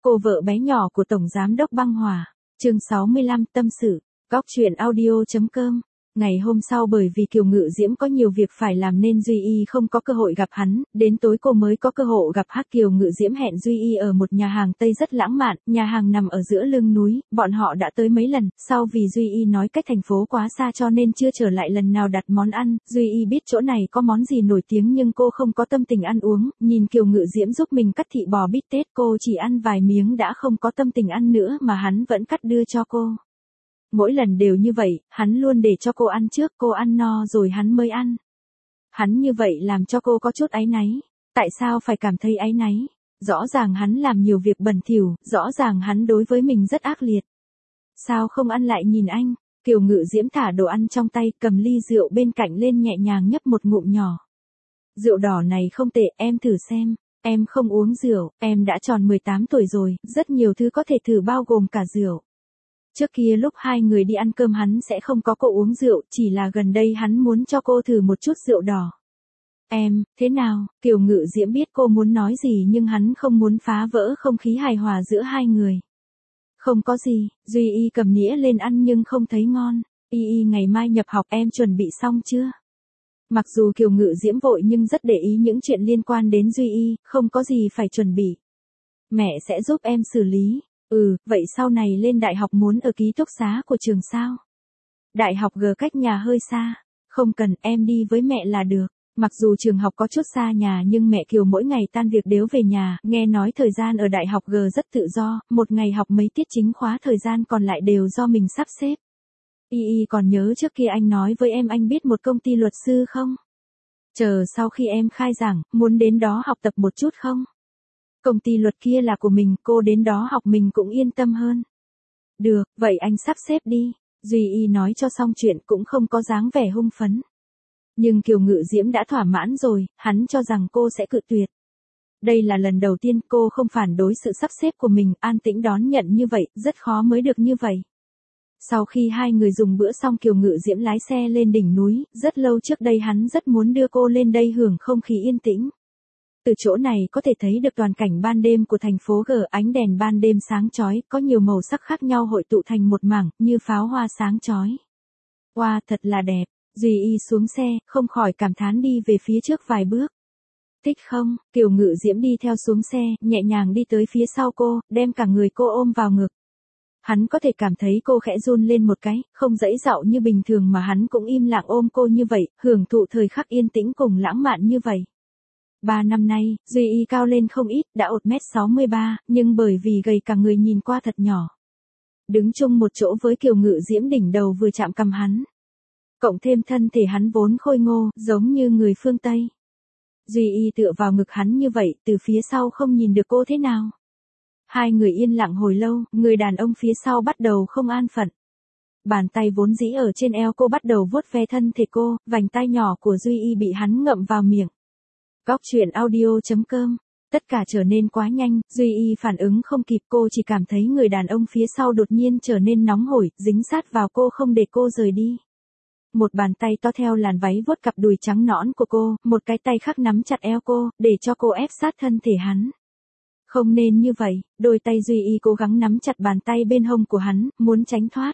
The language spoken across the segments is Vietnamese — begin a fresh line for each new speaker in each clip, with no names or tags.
Cô vợ bé nhỏ của Tổng Giám đốc Băng Hòa. Chương 65 tâm sự. Góc truyện audio.com. Ngày hôm sau bởi vì Kiều Ngự Diễm có nhiều việc phải làm nên Duy Y không có cơ hội gặp hắn, đến tối cô mới có cơ hội gặp hắn. Kiều Ngự Diễm hẹn Duy Y ở một nhà hàng Tây rất lãng mạn, nhà hàng nằm ở giữa lưng núi, bọn họ đã tới mấy lần, sau vì Duy Y nói cách thành phố quá xa cho nên chưa trở lại lần nào đặt món ăn. Duy Y biết chỗ này có món gì nổi tiếng nhưng cô không có tâm tình ăn uống, nhìn Kiều Ngự Diễm giúp mình cắt thịt bò bít tết, cô chỉ ăn vài miếng đã không có tâm tình ăn nữa mà hắn vẫn cắt đưa cho cô. Mỗi lần đều như vậy, hắn luôn để cho cô ăn trước, cô ăn no rồi hắn mới ăn. Hắn như vậy làm cho cô có chút áy náy. Tại sao phải cảm thấy áy náy? Rõ ràng hắn làm nhiều việc bẩn thỉu, rõ ràng hắn đối với mình rất ác liệt. Sao không ăn lại nhìn anh? Kiều Ngự Diễm thả đồ ăn trong tay, cầm ly rượu bên cạnh lên nhẹ nhàng nhấp một ngụm nhỏ. Rượu đỏ này không tệ, em thử xem. Em không uống rượu, em đã tròn 18 tuổi rồi, rất nhiều thứ có thể thử bao gồm cả rượu. Trước kia lúc hai người đi ăn cơm hắn sẽ không có cô uống rượu, chỉ là gần đây hắn muốn cho cô thử một chút rượu đỏ. Em, thế nào? Kiều Ngự Diễm biết cô muốn nói gì nhưng hắn không muốn phá vỡ không khí hài hòa giữa hai người. Không có gì, Duy Y cầm nĩa lên ăn nhưng không thấy ngon. Y ngày mai nhập học, em chuẩn bị xong chưa? Mặc dù Kiều Ngự Diễm vội nhưng rất để ý những chuyện liên quan đến Duy Y, không có gì phải chuẩn bị. Mẹ sẽ giúp em xử lý. Vậy sau này lên đại học muốn ở ký túc xá của trường sao? Đại học G cách nhà hơi xa. Không cần, em đi với mẹ là được. Mặc dù trường học có chút xa nhà nhưng mẹ Kiều mỗi ngày tan việc đều về nhà, nghe nói thời gian ở đại học G rất tự do, một ngày học mấy tiết chính khóa, thời gian còn lại đều do mình sắp xếp. Y còn nhớ trước kia anh nói với em anh biết một công ty luật sư không? Chờ sau khi em khai giảng, muốn đến đó học tập một chút không? Công ty luật kia là của mình, cô đến đó học mình cũng yên tâm hơn. Được, vậy anh sắp xếp đi. Duy Y nói cho xong chuyện cũng không có dáng vẻ hung phấn. Nhưng Kiều Ngự Diễm đã thỏa mãn rồi, hắn cho rằng cô sẽ cự tuyệt. Đây là lần đầu tiên cô không phản đối sự sắp xếp của mình, an tĩnh đón nhận như vậy, rất khó mới được như vậy. Sau khi hai người dùng bữa xong Kiều Ngự Diễm lái xe lên đỉnh núi, rất lâu trước đây hắn rất muốn đưa cô lên đây hưởng không khí yên tĩnh. Từ chỗ này có thể thấy được toàn cảnh ban đêm của thành phố G, ánh đèn ban đêm sáng chói, có nhiều màu sắc khác nhau hội tụ thành một mảng, như pháo hoa sáng chói. Wow, thật là đẹp. Duy Y xuống xe, không khỏi cảm thán đi về phía trước vài bước. Thích không? Kiều Ngự Diễm đi theo xuống xe, nhẹ nhàng đi tới phía sau cô, đem cả người cô ôm vào ngực. Hắn có thể cảm thấy cô khẽ run lên một cái, không dãy dạo như bình thường mà hắn cũng im lặng ôm cô như vậy, hưởng thụ thời khắc yên tĩnh cùng lãng mạn như vậy. 3 năm nay, Duy Y cao lên không ít, đã 1m63, nhưng bởi vì gầy cả người nhìn qua thật nhỏ. Đứng chung một chỗ với Kiều Ngự Diễm đỉnh đầu vừa chạm cằm hắn. Cộng thêm thân thể hắn vốn khôi ngô, giống như người phương Tây. Duy Y tựa vào ngực hắn như vậy, từ phía sau không nhìn được cô thế nào. Hai người yên lặng hồi lâu, người đàn ông phía sau bắt đầu không an phận. Bàn tay vốn dĩ ở trên eo cô bắt đầu vuốt ve thân thể cô, vành tai nhỏ của Duy Y bị hắn ngậm vào miệng. Góc truyện audio.com. Tất cả trở nên quá nhanh, Duy Y phản ứng không kịp, cô chỉ cảm thấy người đàn ông phía sau đột nhiên trở nên nóng hổi, dính sát vào cô không để cô rời đi. Một bàn tay to theo làn váy vuốt cặp đùi trắng nõn của cô, một cái tay khác nắm chặt eo cô, để cho cô ép sát thân thể hắn. Không nên như vậy, đôi tay Duy Y cố gắng nắm chặt bàn tay bên hông của hắn, muốn tránh thoát.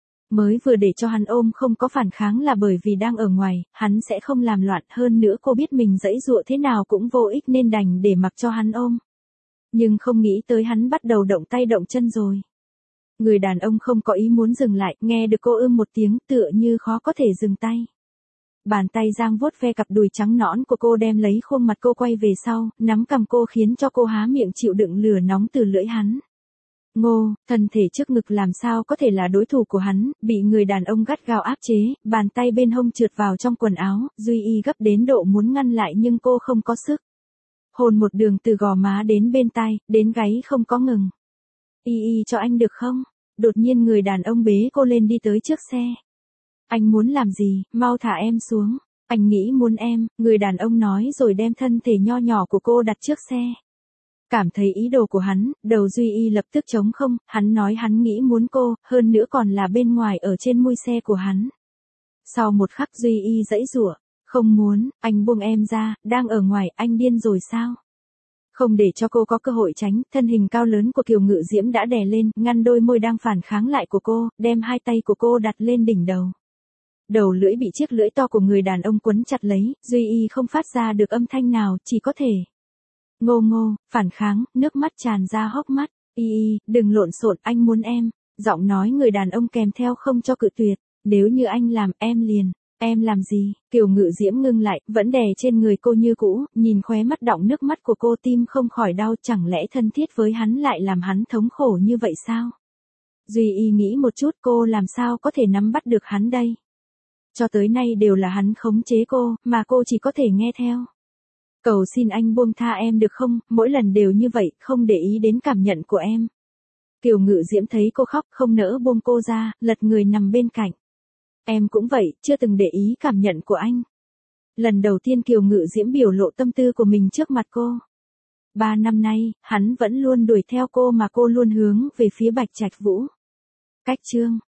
Mới vừa để cho hắn ôm không có phản kháng là bởi vì đang ở ngoài, hắn sẽ không làm loạn, hơn nữa cô biết mình giãy giụa thế nào cũng vô ích nên đành để mặc cho hắn ôm. Nhưng không nghĩ tới hắn bắt đầu động tay động chân rồi. Người đàn ông không có ý muốn dừng lại, nghe được cô một tiếng tựa như khó có thể dừng tay. Bàn tay giang vuốt ve cặp đùi trắng nõn của cô đem lấy khuôn mặt cô quay về sau, nắm cằm cô khiến cho cô há miệng chịu đựng lửa nóng từ lưỡi hắn. Ngô, thân thể trước ngực làm sao có thể là đối thủ của hắn, bị người đàn ông gắt gao áp chế, bàn tay bên hông trượt vào trong quần áo, Duy Y gấp đến độ muốn ngăn lại nhưng cô không có sức. Hôn một đường từ gò má đến bên tai, đến gáy không có ngừng. Y cho anh được không? Đột nhiên người đàn ông bế cô lên đi tới trước xe. Anh muốn làm gì, mau thả em xuống. Anh nghĩ muốn em, người đàn ông nói rồi đem thân thể nho nhỏ của cô đặt trước xe. Cảm thấy ý đồ của hắn, đầu Duy Y lập tức trống không, hắn nói hắn nghĩ muốn cô, hơn nữa còn là bên ngoài ở trên mui xe của hắn. Sau một khắc Duy Y giãy giụa, không muốn, anh buông em ra, đang ở ngoài, anh điên rồi sao? Không để cho cô có cơ hội tránh, thân hình cao lớn của Kiều Ngự Diễm đã đè lên, ngăn đôi môi đang phản kháng lại của cô, đem hai tay của cô đặt lên đỉnh đầu. Đầu lưỡi bị chiếc lưỡi to của người đàn ông quấn chặt lấy, Duy Y không phát ra được âm thanh nào, chỉ có thể ngô ngô, phản kháng, nước mắt tràn ra hốc mắt. Y, đừng lộn xộn, anh muốn em. Giọng nói người đàn ông kèm theo không cho cự tuyệt. Nếu như anh làm, em liền. Em làm gì? Kiều Ngự Diễm ngưng lại, vẫn đè trên người cô như cũ, nhìn khóe mắt đọng nước mắt của cô, tim không khỏi đau, chẳng lẽ thân thiết với hắn lại làm hắn thống khổ như vậy sao? Duy Y nghĩ một chút, cô làm sao có thể nắm bắt được hắn đây? Cho tới nay đều là hắn khống chế cô, mà cô chỉ có thể nghe theo. Cầu xin anh buông tha em được không, mỗi lần đều như vậy, không để ý đến cảm nhận của em. Kiều Ngự Diễm thấy cô khóc, không nỡ buông cô ra, lật người nằm bên cạnh. Em cũng vậy, chưa từng để ý cảm nhận của anh. Lần đầu tiên Kiều Ngự Diễm biểu lộ tâm tư của mình trước mặt cô. 3 năm nay, hắn vẫn luôn đuổi theo cô mà cô luôn hướng về phía Bạch Trạch Vũ. Cách chương